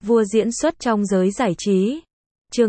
Vua diễn xuất trong giới giải trí. Chương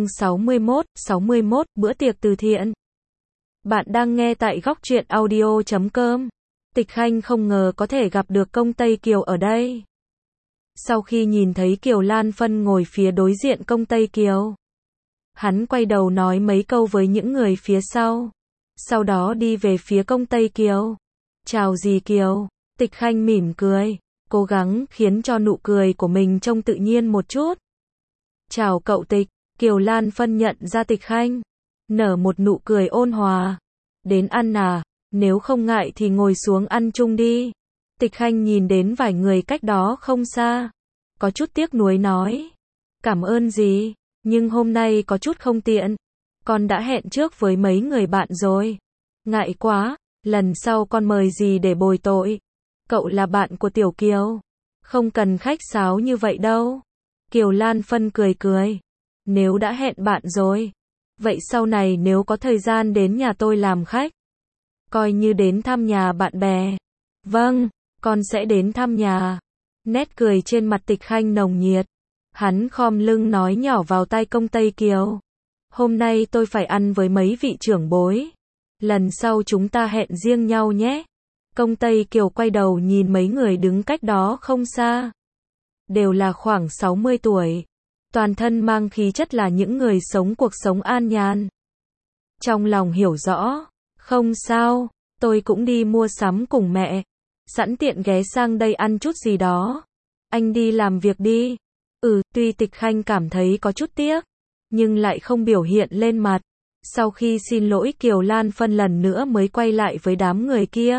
61, bữa tiệc từ thiện. Bạn đang nghe tại góc truyện audio.com. Tịch Khanh không ngờ có thể gặp được công Tây Kiều ở đây. Sau khi nhìn thấy Kiều Lan Phân ngồi phía đối diện công Tây Kiều, hắn quay đầu nói mấy câu với những người phía sau. Sau đó đi về phía công Tây Kiều. Chào dì Kiều. Tịch Khanh mỉm cười, cố gắng khiến cho nụ cười của mình trông tự nhiên một chút. Chào cậu Tịch. Kiều Lan Phân nhận ra Tịch Khanh, nở một nụ cười ôn hòa. Đến ăn à, nếu không ngại thì ngồi xuống ăn chung đi. Tịch Khanh nhìn đến vài người cách đó không xa, có chút tiếc nuối nói. Cảm ơn dì, nhưng hôm nay có chút không tiện. Con đã hẹn trước với mấy người bạn rồi. Ngại quá, lần sau con mời dì để bồi tội. Cậu là bạn của Tiểu Kiều, không cần khách sáo như vậy đâu. Kiều Lan Phân cười cười. Nếu đã hẹn bạn rồi, vậy sau này nếu có thời gian đến nhà tôi làm khách, coi như đến thăm nhà bạn bè. Vâng, con sẽ đến thăm nhà. Nét cười trên mặt Tịch Khanh nồng nhiệt. Hắn khom lưng nói nhỏ vào tai công Tây Kiều. Hôm nay tôi phải ăn với mấy vị trưởng bối. Lần sau chúng ta hẹn riêng nhau nhé. Công Tây Kiều quay đầu nhìn mấy người đứng cách đó không xa. Đều là khoảng 60 tuổi. Toàn thân mang khí chất là những người sống cuộc sống an nhàn. Trong lòng hiểu rõ, không sao, tôi cũng đi mua sắm cùng mẹ. Sẵn tiện ghé sang đây ăn chút gì đó. Anh đi làm việc đi. Tuy Tịch Khanh cảm thấy có chút tiếc, nhưng lại không biểu hiện lên mặt. Sau khi xin lỗi Kiều Lan Phân lần nữa mới quay lại với đám người kia.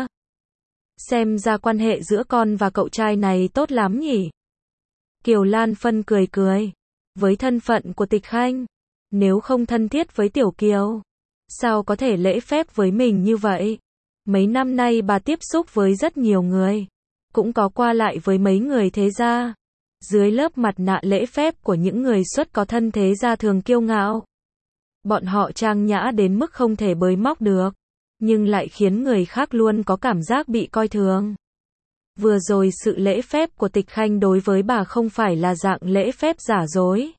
Xem ra quan hệ giữa con và cậu trai này tốt lắm nhỉ. Kiều Lan Phân cười cười. Với thân phận của Tịch Khanh, nếu không thân thiết với Tiểu Kiều, sao có thể lễ phép với mình như vậy? Mấy năm nay bà tiếp xúc với rất nhiều người, cũng có qua lại với mấy người thế gia. Dưới lớp mặt nạ lễ phép của những người xuất có thân thế gia thường kiêu ngạo. Bọn họ trang nhã đến mức không thể bới móc được, nhưng lại khiến người khác luôn có cảm giác bị coi thường. Vừa rồi sự lễ phép của Tịch Khanh đối với bà không phải là dạng lễ phép giả dối,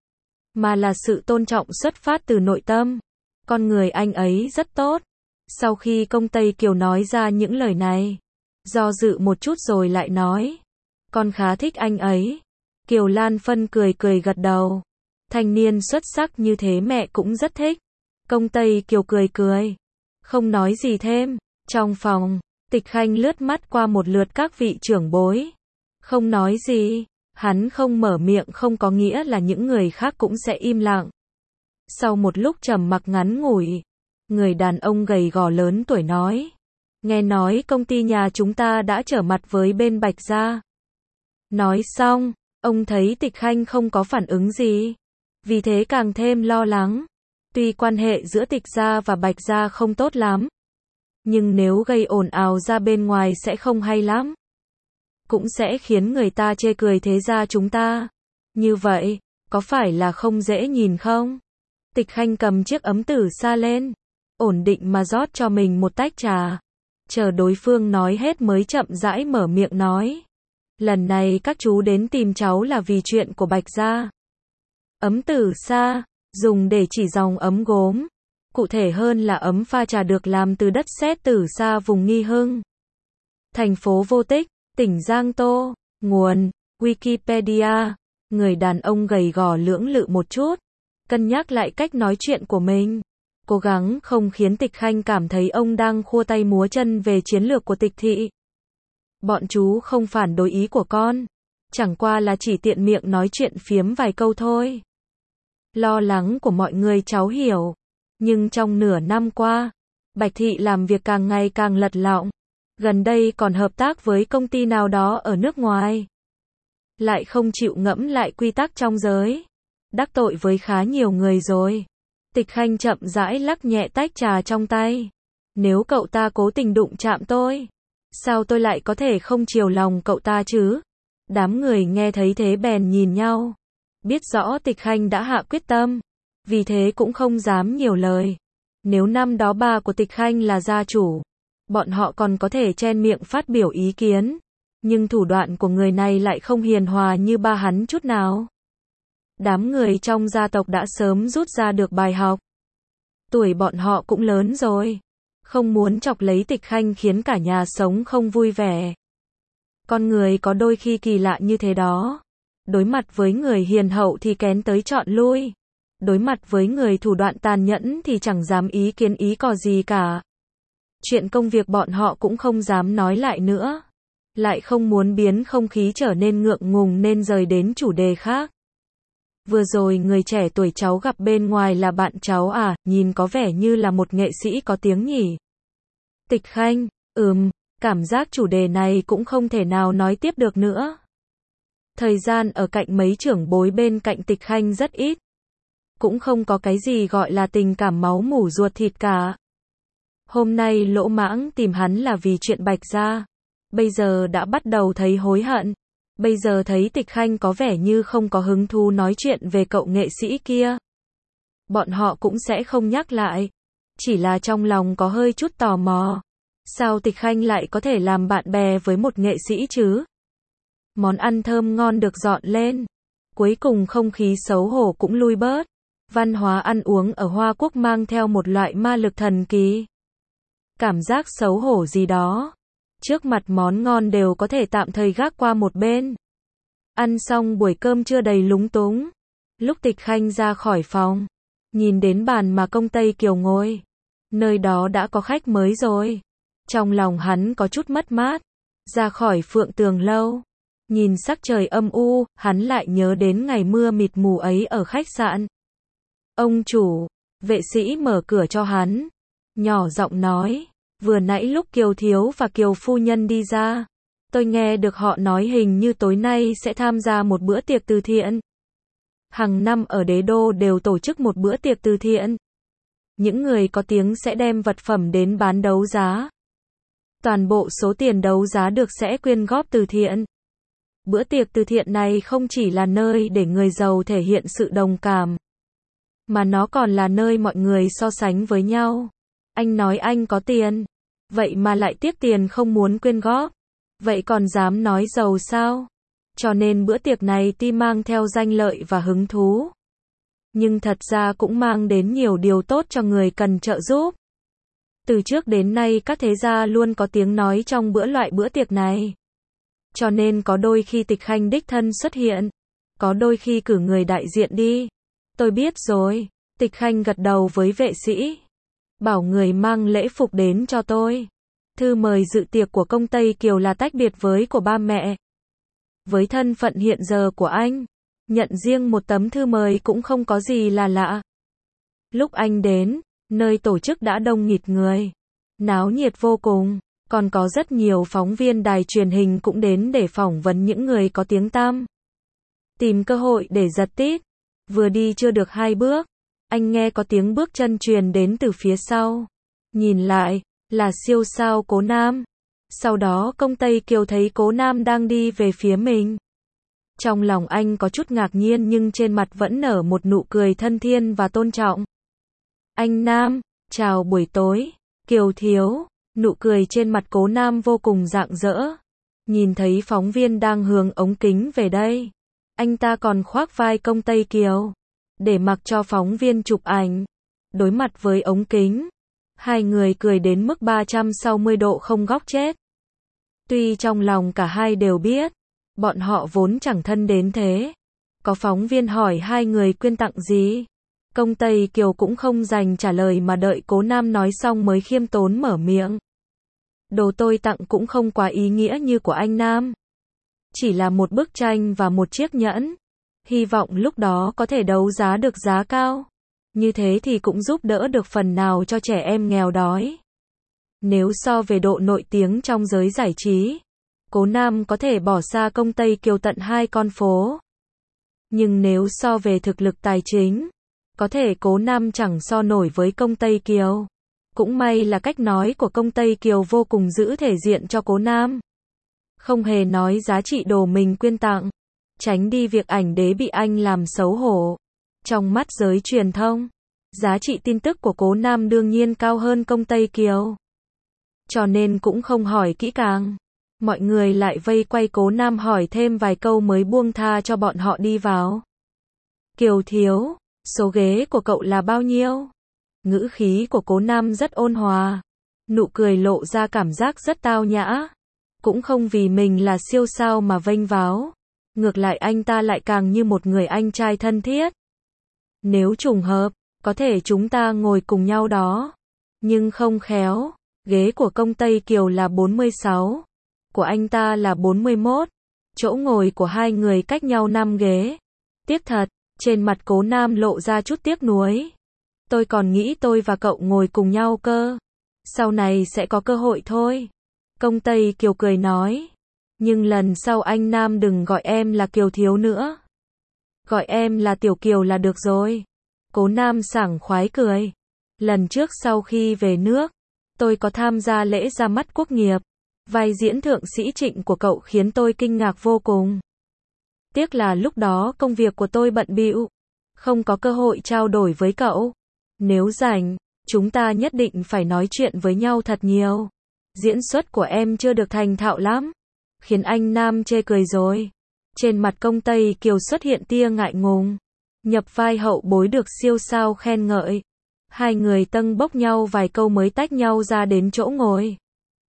mà là sự tôn trọng xuất phát từ nội tâm. Con người anh ấy rất tốt. Sau khi công Tây Kiều nói ra những lời này, do dự một chút rồi lại nói. Con khá thích anh ấy. Kiều Lan Phân cười cười gật đầu. Thanh niên xuất sắc như thế mẹ cũng rất thích. Công Tây Kiều cười cười, không nói gì thêm. Trong phòng, Tịch Khanh lướt mắt qua một lượt các vị trưởng bối. Không nói gì. Hắn không mở miệng không có nghĩa là những người khác cũng sẽ im lặng. Sau một lúc trầm mặc ngắn ngủi, người đàn ông gầy gò lớn tuổi nói. Nghe nói công ty nhà chúng ta đã trở mặt với bên Bạch Gia. Nói xong, ông thấy Tịch Khanh không có phản ứng gì, vì thế càng thêm lo lắng. Tuy quan hệ giữa Tịch Gia và Bạch Gia không tốt lắm, nhưng nếu gây ồn ào ra bên ngoài sẽ không hay lắm. Cũng sẽ khiến người ta chê cười thế gia chúng ta. Như vậy, có phải là không dễ nhìn không? Tịch Khanh cầm chiếc ấm tử sa lên, ổn định mà rót cho mình một tách trà. Chờ đối phương nói hết mới chậm rãi mở miệng nói. Lần này các chú đến tìm cháu là vì chuyện của Bạch Gia. Ấm tử sa, dùng để chỉ dòng ấm gốm. Cụ thể hơn là ấm pha trà được làm từ đất sét Tử Sa vùng Nghi Hưng, thành phố Vô Tích, tỉnh Giang Tô. Nguồn Wikipedia. Người đàn ông gầy gò lưỡng lự một chút, cân nhắc lại cách nói chuyện của mình, cố gắng không khiến Tịch Khanh cảm thấy ông đang khua tay múa chân về chiến lược của Tịch thị. Bọn chú không phản đối ý của con, chẳng qua là chỉ tiện miệng nói chuyện phiếm vài câu thôi. Lo lắng của mọi người cháu hiểu, nhưng trong nửa năm qua, Bạch thị làm việc càng ngày càng lật lọng. Gần đây còn hợp tác với công ty nào đó ở nước ngoài, lại không chịu ngẫm lại quy tắc trong giới, đắc tội với khá nhiều người rồi. Tịch Khanh chậm rãi lắc nhẹ tách trà trong tay. Nếu cậu ta cố tình đụng chạm tôi, sao tôi lại có thể không chiều lòng cậu ta chứ? Đám người nghe thấy thế bèn nhìn nhau, biết rõ Tịch Khanh đã hạ quyết tâm, vì thế cũng không dám nhiều lời. Nếu năm đó ba của Tịch Khanh là gia chủ, bọn họ còn có thể chen miệng phát biểu ý kiến, nhưng thủ đoạn của người này lại không hiền hòa như ba hắn chút nào. Đám người trong gia tộc đã sớm rút ra được bài học. Tuổi bọn họ cũng lớn rồi. Không muốn chọc lấy Tịch Khanh khiến cả nhà sống không vui vẻ. Con người có đôi khi kỳ lạ như thế đó. Đối mặt với người hiền hậu thì kén tới chọn lui. Đối mặt với người thủ đoạn tàn nhẫn thì chẳng dám ý kiến ý cò gì cả. Chuyện công việc bọn họ cũng không dám nói lại nữa. Lại không muốn biến không khí trở nên ngượng ngùng nên rời đến chủ đề khác. Vừa rồi người trẻ tuổi cháu gặp bên ngoài là bạn cháu à, nhìn có vẻ như là một nghệ sĩ có tiếng nhỉ. Tịch Khanh, cảm giác chủ đề này cũng không thể nào nói tiếp được nữa. Thời gian ở cạnh mấy trưởng bối bên cạnh Tịch Khanh rất ít. Cũng không có cái gì gọi là tình cảm máu mủ ruột thịt cả. Hôm nay Lỗ Mãng tìm hắn là vì chuyện Bạch Gia. Bây giờ đã bắt đầu thấy hối hận. Bây giờ thấy Tịch Khanh có vẻ như không có hứng thú nói chuyện về cậu nghệ sĩ kia. Bọn họ cũng sẽ không nhắc lại. Chỉ là trong lòng có hơi chút tò mò. Sao Tịch Khanh lại có thể làm bạn bè với một nghệ sĩ chứ? Món ăn thơm ngon được dọn lên. Cuối cùng không khí xấu hổ cũng lui bớt. Văn hóa ăn uống ở Hoa Quốc mang theo một loại ma lực thần kỳ. Cảm giác xấu hổ gì đó. Trước mặt món ngon đều có thể tạm thời gác qua một bên. Ăn xong buổi cơm trưa đầy lúng túng. Lúc Tịch Khanh ra khỏi phòng, nhìn đến bàn mà công Tây Kiều ngồi. Nơi đó đã có khách mới rồi. Trong lòng hắn có chút mất mát. Ra khỏi Phượng Tường lâu, nhìn sắc trời âm u, hắn lại nhớ đến ngày mưa mịt mù ấy ở khách sạn. Ông chủ, vệ sĩ mở cửa cho hắn. Nhỏ giọng nói, vừa nãy lúc Kiều thiếu và Kiều phu nhân đi ra, tôi nghe được họ nói hình như tối nay sẽ tham gia một bữa tiệc từ thiện. Hàng năm ở Đế Đô đều tổ chức một bữa tiệc từ thiện. Những người có tiếng sẽ đem vật phẩm đến bán đấu giá. Toàn bộ số tiền đấu giá được sẽ quyên góp từ thiện. Bữa tiệc từ thiện này không chỉ là nơi để người giàu thể hiện sự đồng cảm, mà nó còn là nơi mọi người so sánh với nhau. Anh nói anh có tiền, vậy mà lại tiếc tiền không muốn quyên góp. Vậy còn dám nói giàu sao? Cho nên bữa tiệc này tuy mang theo danh lợi và hứng thú, nhưng thật ra cũng mang đến nhiều điều tốt cho người cần trợ giúp. Từ trước đến nay các thế gia luôn có tiếng nói trong loại bữa tiệc này. Cho nên có đôi khi Tịch Khanh đích thân xuất hiện, có đôi khi cử người đại diện đi. Tôi biết rồi. Tịch Khanh gật đầu với vệ sĩ. Bảo người mang lễ phục đến cho tôi. Thư mời dự tiệc của công Tây Kiều là tách biệt với của ba mẹ. Với thân phận hiện giờ của anh, nhận riêng một tấm thư mời cũng không có gì là lạ. Lúc anh đến, nơi tổ chức đã đông nghịt người. Náo nhiệt vô cùng. Còn có rất nhiều phóng viên đài truyền hình cũng đến để phỏng vấn những người có tiếng tăm. Tìm cơ hội để giật tít. Vừa đi chưa được 2 bước, anh nghe có tiếng bước chân truyền đến từ phía sau. Nhìn lại, là siêu sao Cố Nam. Sau đó công Tây Kiều thấy Cố Nam đang đi về phía mình. Trong lòng anh có chút ngạc nhiên nhưng trên mặt vẫn nở một nụ cười thân thiên và tôn trọng. Anh Nam, chào buổi tối, Kiều thiếu. Nụ cười trên mặt Cố Nam vô cùng rạng rỡ. Nhìn thấy phóng viên đang hướng ống kính về đây, anh ta còn khoác vai công Tây Kiều, để mặc cho phóng viên chụp ảnh. Đối mặt với ống kính, hai người cười đến mức 360 độ không góc chết. Tuy trong lòng cả hai đều biết, bọn họ vốn chẳng thân đến thế. Có phóng viên hỏi hai người quyên tặng gì, công Tây Kiều cũng không dành trả lời mà đợi Cố Nam nói xong mới khiêm tốn mở miệng. Đồ tôi tặng cũng không quá ý nghĩa như của anh Nam. Chỉ là một bức tranh và một chiếc nhẫn. Hy vọng lúc đó có thể đấu giá được giá cao. Như thế thì cũng giúp đỡ được phần nào cho trẻ em nghèo đói. Nếu so về độ nổi tiếng trong giới giải trí, Cố Nam có thể bỏ xa công Tây Kiều tận 2 con phố. Nhưng nếu so về thực lực tài chính, có thể Cố Nam chẳng so nổi với công Tây Kiều. Cũng may là cách nói của công Tây Kiều vô cùng giữ thể diện cho Cố Nam. Không hề nói giá trị đồ mình quyên tặng. Tránh đi việc ảnh đế bị anh làm xấu hổ. Trong mắt giới truyền thông, giá trị tin tức của Cố Nam đương nhiên cao hơn công Tây Kiều. Cho nên cũng không hỏi kỹ càng. Mọi người lại vây quay Cố Nam hỏi thêm vài câu mới buông tha cho bọn họ đi vào. Kiều thiếu, số ghế của cậu là bao nhiêu? Ngữ khí của Cố Nam rất ôn hòa. Nụ cười lộ ra cảm giác rất tao nhã. Cũng không vì mình là siêu sao mà vênh váo. Ngược lại anh ta lại càng như một người anh trai thân thiết. Nếu trùng hợp, có thể chúng ta ngồi cùng nhau đó. Nhưng không khéo, ghế của công Tây Kiều là 46, của anh ta là 41. Chỗ ngồi của hai người cách nhau 5 ghế. Tiếc thật, trên mặt Cố Nam lộ ra chút tiếc nuối. Tôi còn nghĩ tôi và cậu ngồi cùng nhau cơ. Sau này sẽ có cơ hội thôi. Công Tây Kiều cười nói. Nhưng lần sau anh Nam đừng gọi em là Kiều thiếu nữa. Gọi em là Tiểu Kiều là được rồi. Cố Nam sảng khoái cười. Lần trước sau khi về nước, tôi có tham gia lễ ra mắt quốc nghiệp. Vai diễn thượng sĩ Trịnh của cậu khiến tôi kinh ngạc vô cùng. Tiếc là lúc đó công việc của tôi bận bịu, không có cơ hội trao đổi với cậu. Nếu rảnh, chúng ta nhất định phải nói chuyện với nhau thật nhiều. Diễn xuất của em chưa được thành thạo lắm, khiến anh Nam chê cười rồi. Trên mặt công Tây Kiều xuất hiện tia ngại ngùng. Nhập vai hậu bối được siêu sao khen ngợi. Hai người tâng bốc nhau vài câu mới tách nhau ra đến chỗ ngồi.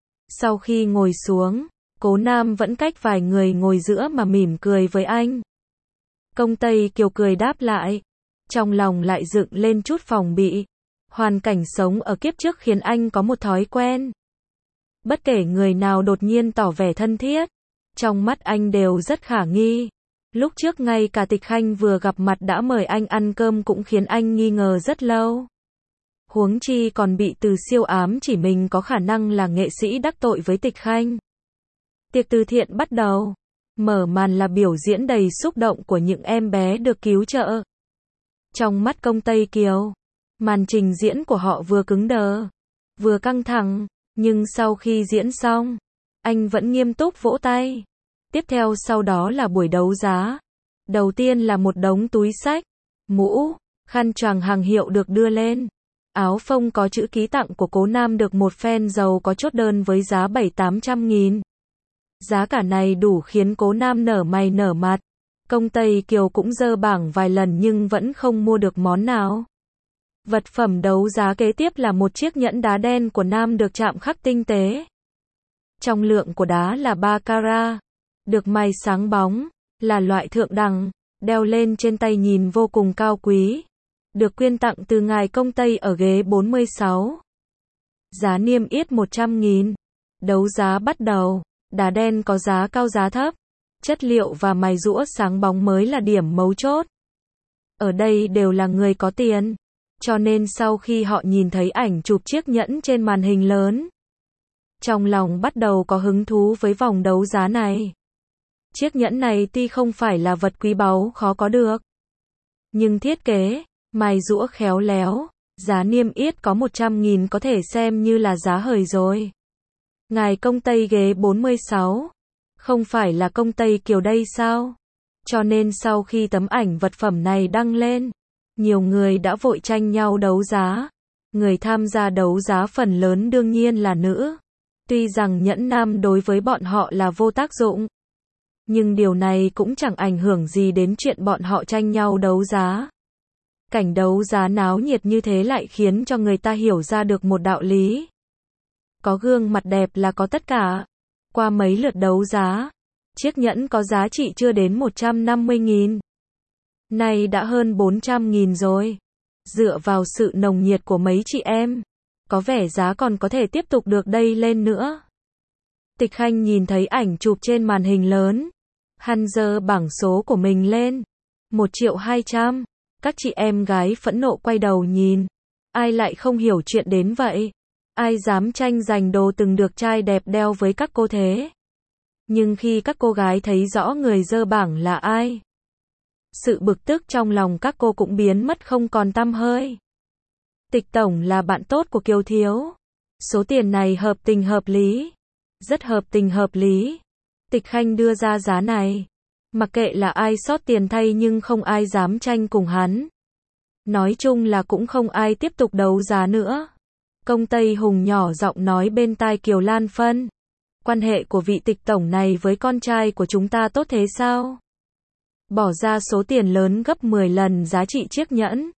Sau khi ngồi xuống, Cố Nam vẫn cách vài người ngồi giữa mà mỉm cười với anh. Công Tây Kiều cười đáp lại. Trong lòng lại dựng lên chút phòng bị. Hoàn cảnh sống ở kiếp trước khiến anh có một thói quen. Bất kể người nào đột nhiên tỏ vẻ thân thiết, trong mắt anh đều rất khả nghi. Lúc trước ngay cả Tịch Khanh vừa gặp mặt đã mời anh ăn cơm cũng khiến anh nghi ngờ rất lâu. Huống chi còn bị Từ Siêu ám chỉ mình có khả năng là nghệ sĩ đắc tội với Tịch Khanh. Tiệc từ thiện bắt đầu. Mở màn là biểu diễn đầy xúc động của những em bé được cứu trợ. Trong mắt công Tây Kiều, màn trình diễn của họ vừa cứng đờ, vừa căng thẳng, nhưng sau khi diễn xong, anh vẫn nghiêm túc vỗ tay. Tiếp theo sau đó là buổi đấu giá. Đầu tiên là một đống túi xách, mũ, khăn choàng hàng hiệu được đưa lên. Áo phông có chữ ký tặng của Cố Nam được một fan giàu có chốt đơn với giá 700-800 nghìn. Giá cả này đủ khiến Cố Nam nở mày nở mặt. Công Tây Kiều cũng dơ bảng vài lần nhưng vẫn không mua được món nào. Vật phẩm đấu giá kế tiếp là một chiếc nhẫn đá đen của Nam được chạm khắc tinh tế. Trọng lượng của đá là 3 carat, được may sáng bóng, là loại thượng đẳng, đeo lên trên tay nhìn vô cùng cao quý. Được quyên tặng từ ngài công Tây ở ghế 46. Giá niêm yết 100.000. Đấu giá bắt đầu. Đá đen có giá cao giá thấp. Chất liệu và mài rũa sáng bóng mới là điểm mấu chốt. Ở đây đều là người có tiền. Cho nên sau khi họ nhìn thấy ảnh chụp chiếc nhẫn trên màn hình lớn, trong lòng bắt đầu có hứng thú với vòng đấu giá này. Chiếc nhẫn này tuy không phải là vật quý báu khó có được, nhưng thiết kế, mài rũa khéo léo, giá niêm yết có 100.000 có thể xem như là giá hời rồi. Ngài công Tây ghế 46, không phải là công Tây Kiều đây sao? Cho nên sau khi tấm ảnh vật phẩm này đăng lên, nhiều người đã vội tranh nhau đấu giá. Người tham gia đấu giá phần lớn đương nhiên là nữ. Tuy rằng nhẫn nam đối với bọn họ là vô tác dụng, nhưng điều này cũng chẳng ảnh hưởng gì đến chuyện bọn họ tranh nhau đấu giá. Cảnh đấu giá náo nhiệt như thế lại khiến cho người ta hiểu ra được một đạo lý. Có gương mặt đẹp là có tất cả. Qua mấy lượt đấu giá, chiếc nhẫn có giá trị chưa đến 150.000. Nay đã hơn 400.000 rồi. Dựa vào sự nồng nhiệt của mấy chị em, có vẻ giá còn có thể tiếp tục được đây lên nữa. Tịch Khanh nhìn thấy ảnh chụp trên màn hình lớn. Hắn giơ bảng số của mình lên. 1.200.000. Các chị em gái phẫn nộ quay đầu nhìn. Ai lại không hiểu chuyện đến vậy? Ai dám tranh giành đồ từng được trai đẹp đeo với các cô thế? Nhưng khi các cô gái thấy rõ người giơ bảng là ai, sự bực tức trong lòng các cô cũng biến mất không còn tăm hơi. Tịch tổng là bạn tốt của Kiều thiếu. Số tiền này hợp tình hợp lý. Rất hợp tình hợp lý. Tịch Khanh đưa ra giá này. Mặc kệ là ai sót tiền thay nhưng không ai dám tranh cùng hắn. Nói chung là cũng không ai tiếp tục đấu giá nữa. Công Tây Hùng nhỏ giọng nói bên tai Kiều Lan Phân. Quan hệ của vị tịch tổng này với con trai của chúng ta tốt thế sao? bỏ ra số tiền lớn gấp 10 lần giá trị chiếc nhẫn.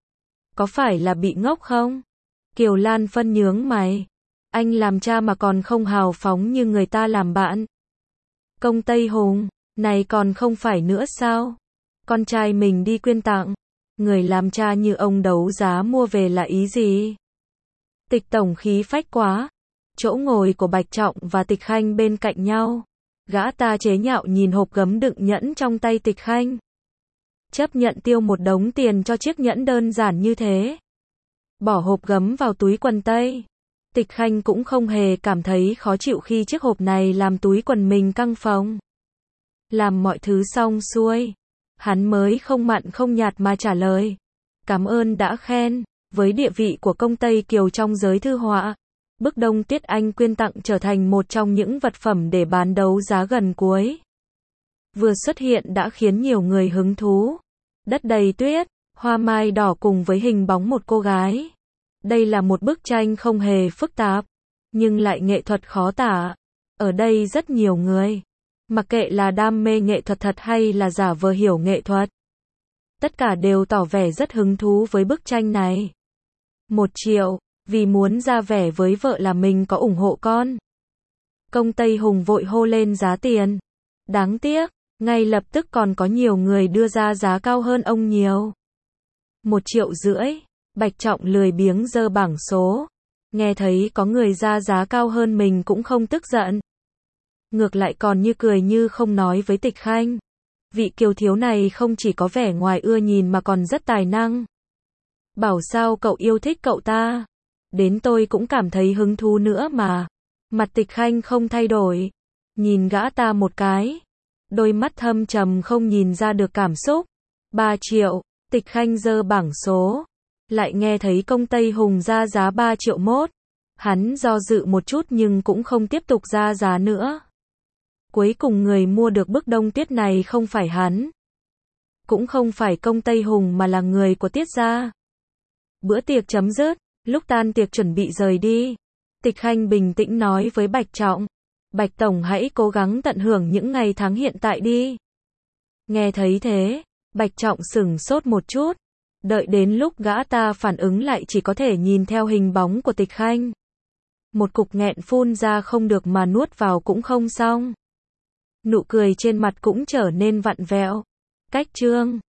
Có phải là bị ngốc không? Kiều Lan Phân nhướng mày. Anh làm cha mà còn không hào phóng như người ta làm bạn. Công Tây Hùng, này còn không phải nữa sao? Con trai mình đi quyên tặng. Người làm cha như ông đấu giá mua về là ý gì? Tịch tổng khí phách quá. Chỗ ngồi của Bạch Trọng và Tịch Khanh bên cạnh nhau. Gã ta chế nhạo nhìn hộp gấm đựng nhẫn trong tay Tịch Khanh. Chấp nhận tiêu một đống tiền cho chiếc nhẫn đơn giản như thế. Bỏ hộp gấm vào túi quần tây. Tịch Khanh cũng không hề cảm thấy khó chịu khi chiếc hộp này làm túi quần mình căng phồng. Làm mọi thứ xong xuôi. Hắn mới không mặn không nhạt mà trả lời. Cảm ơn đã khen. Với địa vị của công Tây Kiều trong giới thư họa, bức Đông Tuyết anh quyên tặng trở thành một trong những vật phẩm để bán đấu giá gần cuối. Vừa xuất hiện đã khiến nhiều người hứng thú. Đất đầy tuyết, hoa mai đỏ cùng với hình bóng một cô gái. Đây là một bức tranh không hề phức tạp, nhưng lại nghệ thuật khó tả. Ở đây rất nhiều người, mặc kệ là đam mê nghệ thuật thật hay là giả vờ hiểu nghệ thuật, tất cả đều tỏ vẻ rất hứng thú với bức tranh này. 1 triệu, vì muốn ra vẻ với vợ là mình có ủng hộ con. Công Tây Hùng vội hô lên giá tiền. Đáng tiếc, ngay lập tức còn có nhiều người đưa ra giá cao hơn ông nhiều. 1,5 triệu. Bạch Trọng lười biếng giơ bảng số. Nghe thấy có người ra giá cao hơn mình cũng không tức giận. Ngược lại còn như cười như không nói với Tịch Khanh. Vị kiều thiếu này không chỉ có vẻ ngoài ưa nhìn mà còn rất tài năng. Bảo sao cậu yêu thích cậu ta. Đến tôi cũng cảm thấy hứng thú nữa mà. Mặt Tịch Khanh không thay đổi. Nhìn gã ta một cái. Đôi mắt thâm trầm không nhìn ra được cảm xúc. 3 triệu. Tịch Khanh giơ bảng số. Lại nghe thấy Công Tây Hùng ra giá 3 triệu mốt. Hắn do dự một chút nhưng cũng không tiếp tục ra giá nữa. Cuối cùng người mua được bức Đông Tuyết này không phải hắn. Cũng không phải Công Tây Hùng mà là người của Tiết gia. Bữa tiệc chấm dứt, lúc tan tiệc chuẩn bị rời đi. Tịch Khanh bình tĩnh nói với Bạch Trọng. Bạch Tổng hãy cố gắng tận hưởng những ngày tháng hiện tại đi. Nghe thấy thế, Bạch Trọng sửng sốt một chút. Đợi đến lúc gã ta phản ứng lại chỉ có thể nhìn theo hình bóng của Tịch Khanh. Một cục nghẹn phun ra không được mà nuốt vào cũng không xong. Nụ cười trên mặt cũng trở nên vặn vẹo. Cách chương